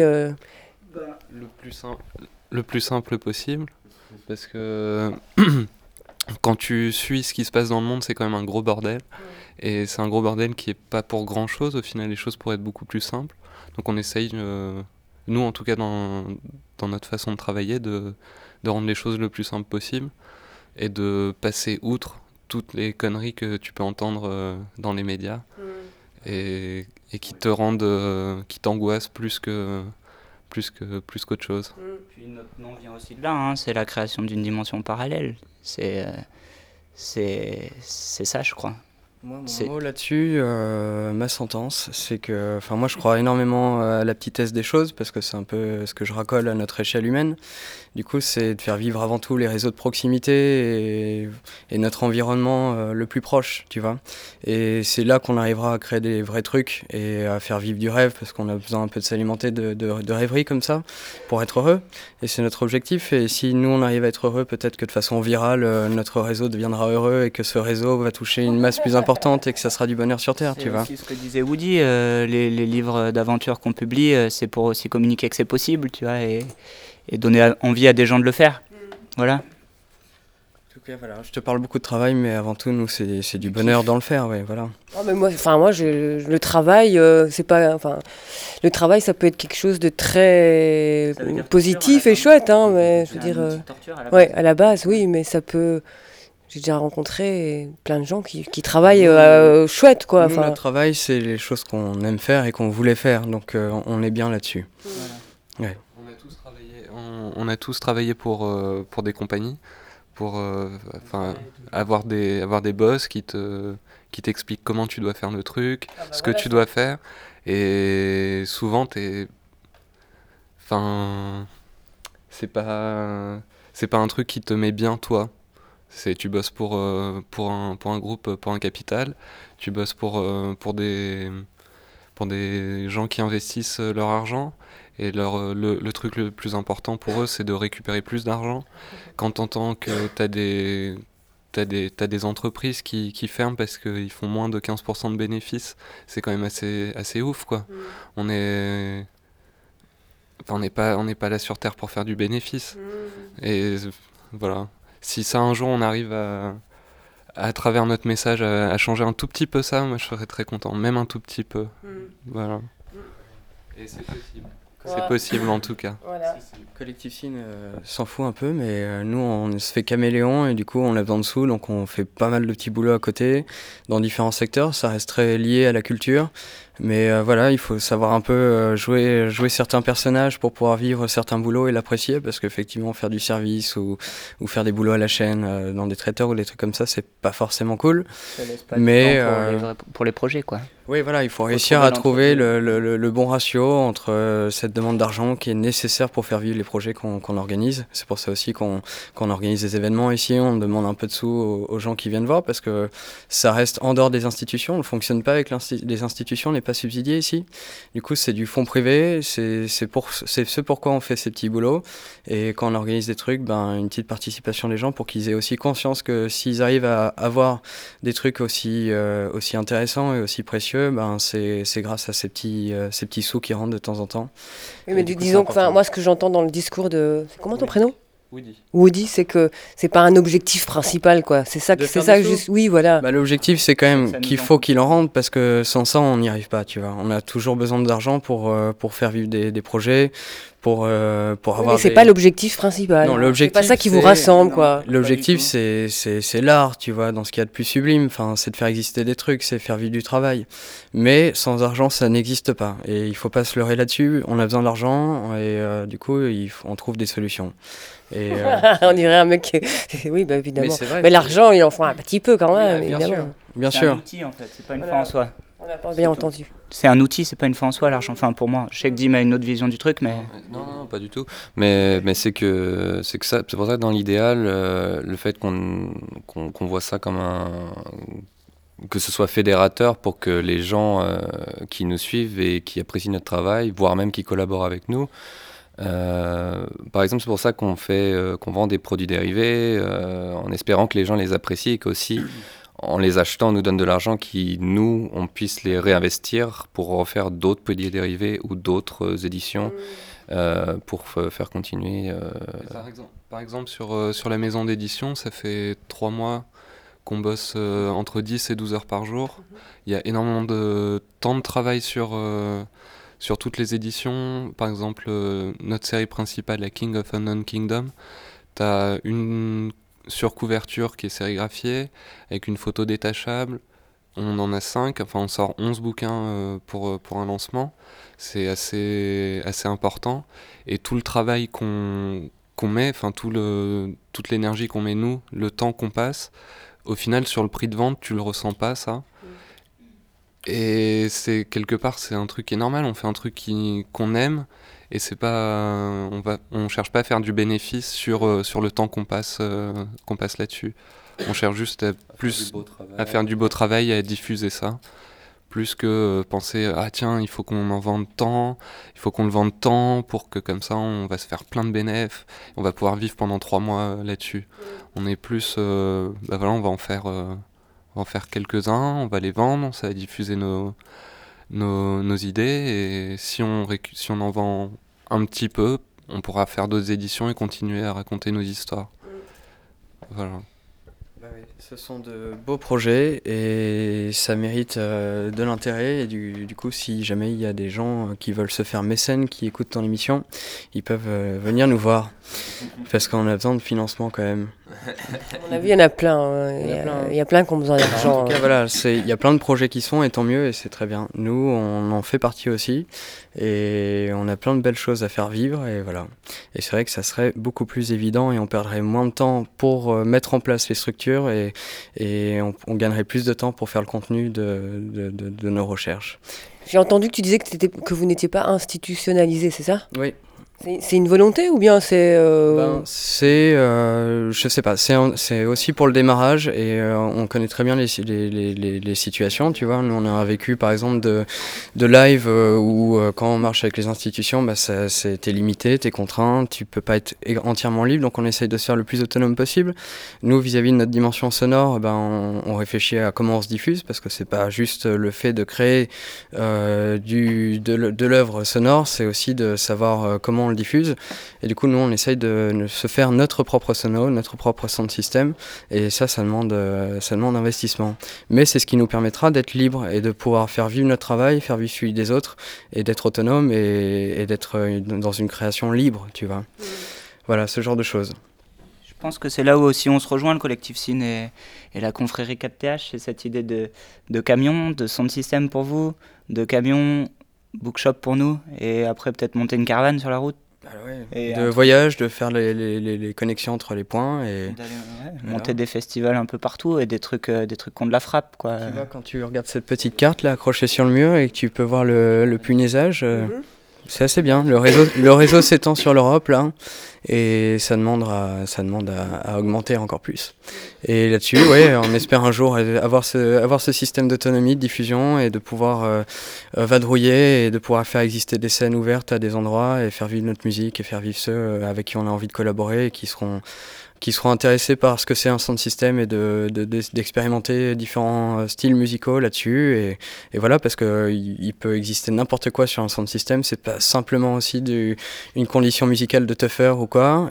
Le plus simple possible, parce que quand tu suis ce qui se passe dans le monde, c'est quand même un gros bordel. Et c'est un gros bordel qui est pas pour grand chose. Au final, les choses pourraient être beaucoup plus simples. Donc on essaye, nous en tout cas dans notre façon de travailler, de rendre les choses le plus simple possible et de passer outre toutes les conneries que tu peux entendre dans les médias et qui te rendent, qui t'angoissent plus qu'autre chose. Puis notre nom vient aussi de là, hein, c'est la création d'une dimension parallèle. C'est ça, je crois. Moi, mon mot là-dessus, ma sentence, c'est que, enfin, moi, je crois énormément à la petitesse des choses, parce que c'est un peu ce que je racole à notre échelle humaine. Du coup, c'est de faire vivre avant tout les réseaux de proximité et notre environnement le plus proche, tu vois. Et c'est là qu'on arrivera à créer des vrais trucs et à faire vivre du rêve, parce qu'on a besoin un peu de s'alimenter de rêveries comme ça, pour être heureux. Et c'est notre objectif. Et si nous, on arrive à être heureux, peut-être que de façon virale, notre réseau deviendra heureux et que ce réseau va toucher une masse plus importante et que ça sera du bonheur sur Terre, tu vois. C'est aussi ce que disait Woody, les livres d'aventure qu'on publie, c'est pour aussi communiquer que c'est possible, tu vois, et donner envie à des gens de le faire. Voilà. En tout cas, voilà, je te parle beaucoup de travail, mais avant tout, nous, c'est du bonheur dans le faire, ouais, voilà. Oh, mais moi, le travail, c'est pas... Enfin, le travail, ça peut être quelque chose de très positif et chouette, hein, mais je veux dire... ouais, à la base, oui, mais ça peut... J'ai déjà rencontré plein de gens qui travaillent chouette, quoi. Nous, notre travail, c'est les choses qu'on aime faire et qu'on voulait faire, donc on est bien là-dessus. Voilà. Ouais. On a tous travaillé pour des compagnies, pour avoir des boss qui t'expliquent comment tu dois faire le truc, ce que tu dois faire, et souvent c'est pas un truc qui te met bien toi. Tu bosses pour un groupe, pour un capital, tu bosses pour des gens qui investissent leur argent, et le truc le plus important pour eux, c'est de récupérer plus d'argent. Quand t'entends que t'as des entreprises qui ferment parce qu'ils font moins de 15% de bénéfices, c'est quand même assez ouf, quoi. On n'est pas là sur Terre pour faire du bénéfice. Et voilà. Si ça, un jour, on arrive à travers notre message, à changer un tout petit peu ça, moi je serais très content, même un tout petit peu. Voilà. Et c'est possible. C'est possible en tout cas. Voilà. Collectif Cine s'en fout un peu, mais nous on se fait caméléon et du coup on a besoin de sous, donc on fait pas mal de petits boulots à côté dans différents secteurs. Ça reste très lié à la culture, mais voilà, il faut savoir un peu jouer certains personnages pour pouvoir vivre certains boulots et l'apprécier, parce qu'effectivement faire du service ou faire des boulots à la chaîne dans des traiteurs ou des trucs comme ça, c'est pas forcément cool. Ça laisse pas Mais, de temps pour les projets, quoi. Oui, voilà, il faut réussir à trouver le bon ratio entre cette demande d'argent qui est nécessaire pour faire vivre les projets qu'on organise. C'est pour ça aussi qu'on organise des événements ici, on demande un peu de sous aux gens qui viennent voir, parce que ça reste en dehors des institutions, on ne fonctionne pas avec les institutions, on n'est pas subsidié ici. Du coup, c'est du fonds privé, c'est ce pourquoi on fait ces petits boulots. Et quand on organise des trucs, une petite participation des gens pour qu'ils aient aussi conscience que s'ils arrivent à avoir des trucs aussi intéressants et aussi précieux, c'est grâce à ces petits sous qui rentrent de temps en temps. Oui, mais disons que moi, ce que j'entends dans le discours de... Comment ton prénom ? Woody. Woody, c'est que c'est pas un objectif principal, quoi. C'est ça, juste... Oui, voilà. L'objectif, c'est quand même qu'il faut qu'il en rentre, parce que sans ça, on n'y arrive pas, tu vois. On a toujours besoin d'argent pour faire vivre des projets, pour avoir... Mais c'est pas l'objectif principal. Non, l'objectif, c'est pas ça qui vous rassemble, quoi. L'objectif, c'est l'art, tu vois, dans ce qu'il y a de plus sublime. Enfin, c'est de faire exister des trucs, c'est faire vivre du travail. Mais sans argent, ça n'existe pas. Et il faut pas se leurrer là-dessus. On a besoin d'argent et du coup, on trouve des solutions. Et, on dirait un mec qui... Oui, évidemment. Mais, c'est vrai, mais l'argent, il en faut un petit peu quand même, évidemment. Bien sûr. C'est un outil, en fait, c'est pas une fin en soi. On n'a pas bien entendu. C'est un outil, c'est pas une fin en soi, l'argent. Enfin, pour moi, je sais que Dim a une autre vision du truc, mais... Non, pas du tout. Mais c'est que ça, c'est pour ça que dans l'idéal, le fait qu'on voit ça comme que ce soit fédérateur pour que les gens qui nous suivent et qui apprécient notre travail, voire même qui collaborent avec nous, par exemple, c'est pour ça qu'on vend des produits dérivés en espérant que les gens les apprécient et qu'aussi en les achetant, on nous donne de l'argent on puisse les réinvestir pour refaire d'autres produits dérivés ou d'autres éditions pour faire continuer. Par exemple, sur la maison d'édition, ça fait 3 mois qu'on bosse entre 10 et 12 heures par jour. Il y a énormément de temps de travail sur toutes les éditions. Par exemple, notre série principale, la King of Unknown Kingdom, tu as une surcouverture qui est sérigraphiée, avec une photo détachable. On en a 5, enfin on sort 11 bouquins pour un lancement. C'est assez important. Et tout le travail qu'on met, enfin toute l'énergie qu'on met nous, le temps qu'on passe, au final sur le prix de vente, tu le ressens pas ça. Et c'est quelque part, c'est un truc qui est normal, on fait un truc qu'on aime, et c'est pas, on cherche pas à faire du bénéfice sur le temps qu'on passe là-dessus. On cherche juste à faire du beau travail, à diffuser ça, plus que penser tiens, il faut qu'on en vende tant, il faut qu'on le vende tant pour que comme ça on va se faire plein de bénéfices, on va pouvoir vivre pendant 3 mois là-dessus. On est plus, voilà, on va en faire quelques-uns, on va les vendre, ça va diffuser nos idées, et si on en vend un petit peu, on pourra faire d'autres éditions et continuer à raconter nos histoires. Voilà. Ce sont de beaux projets et ça mérite de l'intérêt, et du coup, si jamais il y a des gens qui veulent se faire mécènes, qui écoutent ton émission, ils peuvent venir nous voir, parce qu'on a besoin de financement quand même. À mon avis, il y en a plein. Il y a plein qui ont besoin d'argent. En tout cas, voilà, il y a plein de projets qui sont, et tant mieux, et c'est très bien. Nous, on en fait partie aussi, et on a plein de belles choses à faire vivre, et voilà. Et c'est vrai que ça serait beaucoup plus évident, et on perdrait moins de temps pour mettre en place les structures, et on gagnerait plus de temps pour faire le contenu de nos recherches. J'ai entendu que tu disais que vous n'étiez pas institutionnalisé, c'est ça ? Oui. C'est une volonté ou bien c'est... je sais pas, c'est aussi pour le démarrage, et on connaît très bien les situations, tu vois. Nous on a vécu par exemple de live où quand on marche avec les institutions, t'es limité, t'es contraint, tu peux pas être entièrement libre, donc on essaye de se faire le plus autonome possible. Nous, vis-à-vis de notre dimension sonore, on réfléchit à comment on se diffuse, parce que c'est pas juste le fait de créer de l'œuvre sonore, c'est aussi de savoir comment on le diffuse. Et du coup, nous, on essaye de se faire notre propre sono, notre propre sound system. Et ça demande investissement. Mais c'est ce qui nous permettra d'être libre et de pouvoir faire vivre notre travail, faire vivre celui des autres, et d'être autonome et d'être dans une création libre, tu vois. Voilà, ce genre de choses. Je pense que c'est là où aussi on se rejoint, le collectif Cine et la confrérie 4TH, c'est cette idée de camion, de sound system pour vous, de camion, bookshop pour nous, et après peut-être monter une caravane sur la route. Et de voyage, de faire les connexions entre les points et monter des festivals un peu partout et des trucs qui ont de la frappe, quoi. Tu vois, quand tu regardes cette petite carte là accrochée sur le mur et que tu peux voir le punaisage, c'est assez bien. Le réseau s'étend sur l'Europe là, et ça demande à augmenter encore plus. Et là-dessus, on espère un jour avoir ce système d'autonomie, de diffusion, et de pouvoir vadrouiller et de pouvoir faire exister des scènes ouvertes à des endroits et faire vivre notre musique et faire vivre ceux avec qui on a envie de collaborer et qui seront intéressés par ce que c'est un sound system et d'expérimenter différents styles musicaux là-dessus. Et voilà, parce qu'il peut exister n'importe quoi sur un sound system, c'est pas simplement aussi une condition musicale de tougher ou quoi.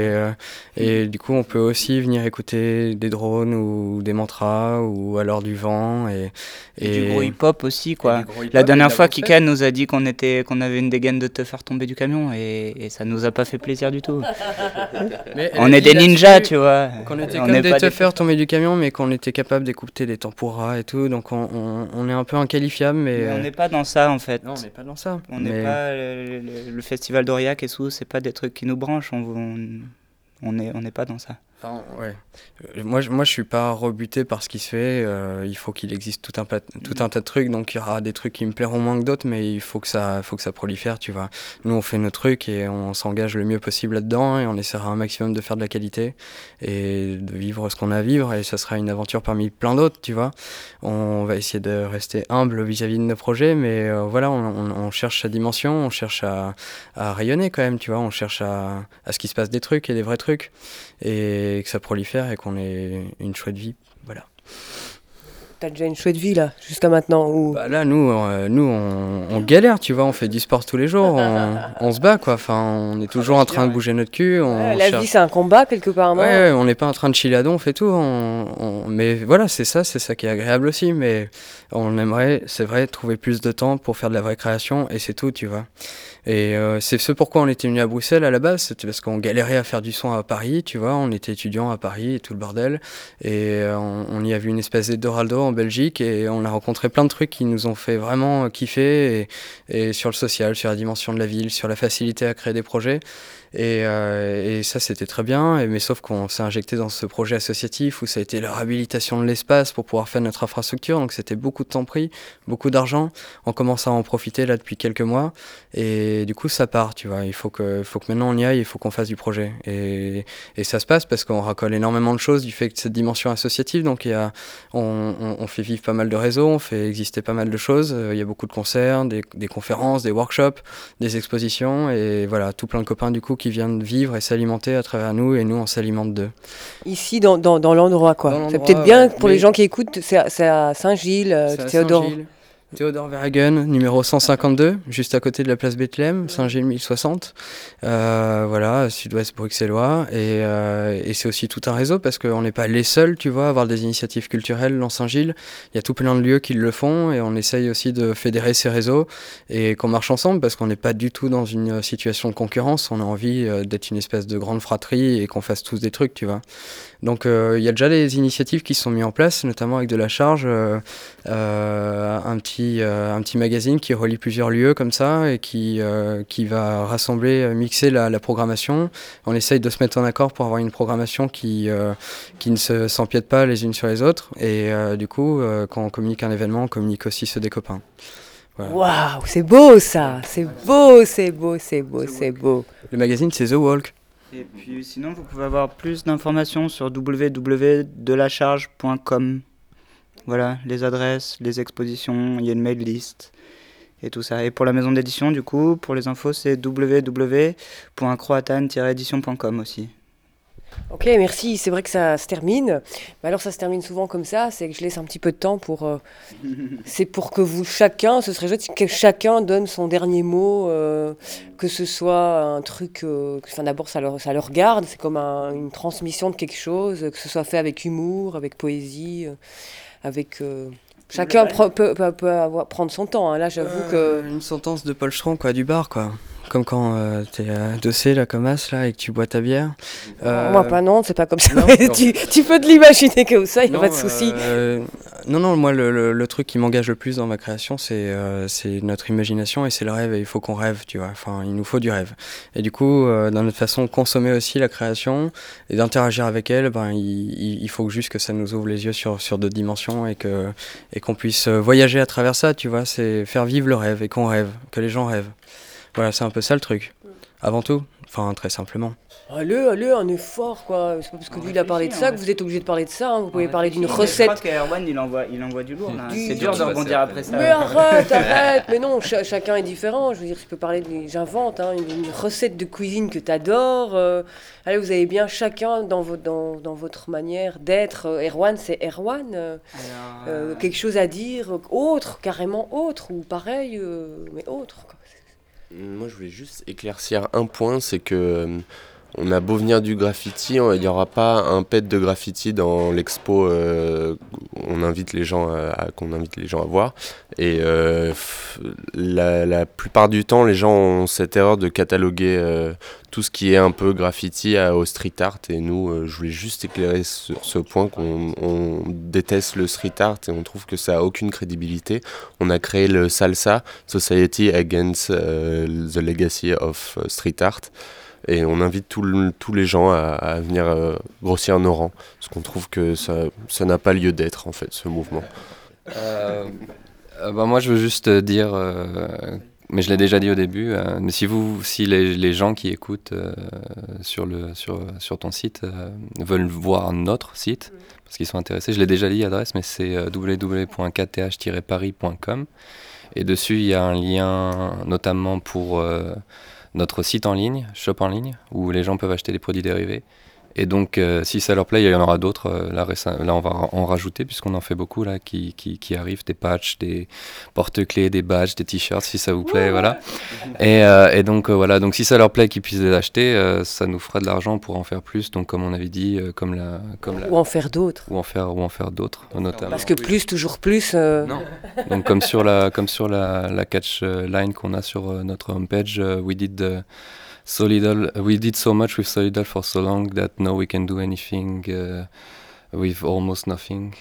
Et du coup, on peut aussi venir écouter des drones ou des mantras ou alors du vent. Et du gros hip-hop aussi, quoi. La dernière fois, Kika nous a dit qu'on avait une dégaine de tougher tombée du camion et ça nous a pas fait plaisir du tout. On est des ninjas. Tu vois. Qu'on était comme des tuffers tombés du camion, mais qu'on était capable d'écouter des temporas et tout, donc on est un peu inqualifiable, mais on n'est pas dans ça en fait. Non, on n'est pas dans ça. On n'est pas le festival d'Aurillac et tout, c'est pas des trucs qui nous branchent, on n'est pas dans ça. Enfin, ouais. Moi, je suis pas rebuté par ce qui se fait. Il faut qu'il existe tout un tas de trucs. Donc, il y aura des trucs qui me plairont moins que d'autres, mais il faut que ça prolifère, tu vois. Nous, on fait nos trucs et on s'engage le mieux possible là-dedans et on essaiera un maximum de faire de la qualité et de vivre ce qu'on a à vivre. Et ça sera une aventure parmi plein d'autres, tu vois. On va essayer de rester humble vis-à-vis de nos projets, mais voilà, on cherche sa dimension, on cherche à rayonner quand même, tu vois. On cherche à ce qu'il se passe des trucs et des vrais trucs. Et que ça prolifère et qu'on ait une chouette vie, voilà. T'as déjà une chouette vie là, jusqu'à maintenant ou... Bah là, nous on galère, tu vois, on fait du sport tous les jours, on se bat quoi, enfin, on est toujours en train de bouger notre cul. La vie c'est un combat quelque part, non ? Ouais, on n'est pas en train de chiller à don, on fait tout, mais voilà, c'est ça qui est agréable aussi, mais on aimerait, c'est vrai, trouver plus de temps pour faire de la vraie création et c'est tout, tu vois. Et c'est ce pourquoi on était venu à Bruxelles à la base, c'était parce qu'on galérait à faire du son à Paris, tu vois, on était étudiants à Paris et tout le bordel, et on y a vu une espèce d'Eldorado en Belgique, et on a rencontré plein de trucs qui nous ont fait vraiment kiffer, et sur le social, sur la dimension de la ville, sur la facilité à créer des projets. Et ça c'était très bien, mais sauf qu'on s'est injecté dans ce projet associatif où ça a été la réhabilitation de l'espace pour pouvoir faire notre infrastructure, donc c'était beaucoup de temps pris, beaucoup d'argent. On commence à en profiter là depuis quelques mois et du coup ça part, tu vois. Il faut que maintenant on y aille, il faut qu'on fasse du projet et ça se passe parce qu'on racole énormément de choses du fait que cette dimension associative, donc on fait vivre pas mal de réseaux, on fait exister pas mal de choses, il y a beaucoup de concerts, des conférences, des workshops, des expositions et voilà, tout plein de copains du coup qui viennent vivre et s'alimenter à travers nous et nous on s'alimente d'eux. Ici dans l'endroit quoi. C'est peut-être bien pour les gens qui écoutent, c'est à Saint-Gilles, Théodore. Théodore Verhagen, numéro 152, juste à côté de la place Bethléem, Saint-Gilles 1060. Voilà, sud-ouest bruxellois. Et c'est aussi tout un réseau parce qu'on n'est pas les seuls, tu vois, à avoir des initiatives culturelles dans Saint-Gilles. Il y a tout plein de lieux qui le font et on essaye aussi de fédérer ces réseaux et qu'on marche ensemble parce qu'on n'est pas du tout dans une situation de concurrence. On a envie d'être une espèce de grande fratrie et qu'on fasse tous des trucs, tu vois. Donc il y a déjà des initiatives qui sont mises en place, notamment avec de la charge, un petit magazine qui relie plusieurs lieux comme ça et qui va rassembler, mixer la programmation. On essaye de se mettre en accord pour avoir une programmation qui ne s'empiète pas les unes sur les autres et du coup quand on communique un événement, on communique aussi ceux des copains. Waouh, wow, c'est beau ça, c'est beau. Le magazine c'est The Walk. Et puis sinon, vous pouvez avoir plus d'informations sur www.delacharge.com. Voilà, les adresses, les expositions, il y a une mail list et tout ça. Et pour la maison d'édition, du coup, pour les infos, c'est www.croatan-édition.com aussi. Ok, merci. C'est vrai que ça se termine. Mais alors, ça se termine souvent comme ça. C'est que je laisse un petit peu de temps pour. C'est pour que vous, chacun, ce serait chouette que chacun donne son dernier mot, que ce soit un truc. Enfin, d'abord, ça le regarde. C'est comme une transmission de quelque chose, que ce soit fait avec humour, avec poésie, avec. Chacun peut prendre son temps. Hein. Là, j'avoue que. Une sentence de Paul Strand, quoi, du bar, quoi. Comme quand t'es adossé là comme as là et que tu bois ta bière. Moi pas non, c'est pas comme ça. Non, tu peux te l'imaginer comme ça, il n'y a pas de souci. Non, moi le truc qui m'engage le plus dans ma création c'est notre imagination et c'est le rêve et il faut qu'on rêve, tu vois. Enfin, il nous faut du rêve. Et du coup, dans notre façon de consommer aussi la création et d'interagir avec elle, il faut juste que ça nous ouvre les yeux sur d'autres dimensions et qu'on puisse voyager à travers ça, tu vois. C'est faire vivre le rêve et qu'on rêve, que les gens rêvent. Voilà, c'est un peu ça le truc. Avant tout, enfin très simplement. Allez, un effort quoi. C'est pas parce que lui il a parlé de ça que vous êtes obligé de parler de ça. Hein. Vous pouvez parler d'une recette. Je crois qu'Erwan il envoie du lourd là. C'est dur de rebondir après ça. Mais arrête. Mais non, chacun est différent. Je veux dire, je peux parler, j'invente une recette de cuisine que t'adores. Allez, vous avez bien chacun dans votre manière d'être. Erwan, c'est Erwan. Quelque chose à dire, carrément autre ou pareil, mais autre. Quoi. Moi, je voulais juste éclaircir un point, c'est que on a beau venir du graffiti, il n'y aura pas un pet de graffiti dans l'expo qu'on invite les gens à voir. Et la plupart du temps, les gens ont cette erreur de cataloguer tout ce qui est un peu graffiti au street art. Et nous, je voulais juste éclairer sur ce point qu'on déteste le street art et on trouve que ça n'a aucune crédibilité. On a créé le SALSA, Society Against the Legacy of Street Art. Et on invite tous les gens à venir grossir nos rangs, parce qu'on trouve que ça n'a pas lieu d'être, en fait, ce mouvement. Moi, je veux juste dire, mais je l'ai déjà dit au début, mais si les gens qui écoutent sur ton site veulent voir notre site, parce qu'ils sont intéressés, je l'ai déjà dit l'adresse, mais c'est www.4th-paris.com. Et dessus, il y a un lien notamment pour notre site en ligne, shop en ligne, où les gens peuvent acheter des produits dérivés. Et donc, si ça leur plaît, il y en aura d'autres. Là, on va en rajouter, puisqu'on en fait beaucoup là, qui arrivent, des patchs, des porte-clés, des badges, des t-shirts, si ça vous plaît, voilà. Et donc, voilà. Donc, si ça leur plaît qu'ils puissent les acheter, ça nous fera de l'argent pour en faire plus. Donc, comme on avait dit, ou en faire d'autres. Ou en faire d'autres, notamment. Parce que plus, toujours plus. Non. Donc, comme sur la catch line qu'on a sur notre homepage, we did so much with Solidal for so long that now we can do anything with almost nothing.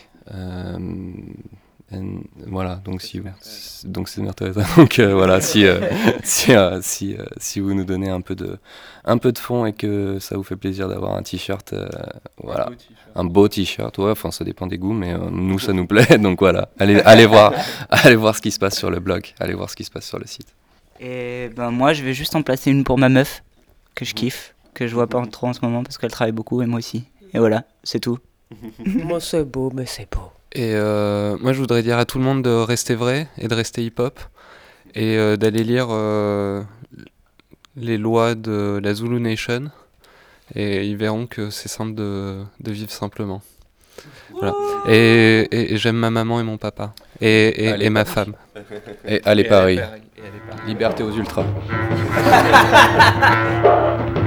Voilà, donc c'est intéressant. Donc voilà, si vous nous donnez un peu de fond et que ça vous fait plaisir d'avoir un t-shirt, voilà, un beau t-shirt, ouais, enfin ça dépend des goûts, mais nous ça nous plaît, donc voilà, allez voir ce qui se passe sur le blog, allez voir ce qui se passe sur le site. Et moi je vais juste en placer une pour ma meuf que je kiffe, que je vois pas trop en ce moment parce qu'elle travaille beaucoup et moi aussi. Et voilà, c'est tout. Moi c'est beau, mais c'est beau. Et moi je voudrais dire à tout le monde de rester vrai et de rester hip-hop et d'aller lire les lois de la Zulu Nation et ils verront que c'est simple de vivre simplement. Voilà. Et j'aime ma maman et mon papa et ma femme. Et allez Paris. Liberté aux ultras.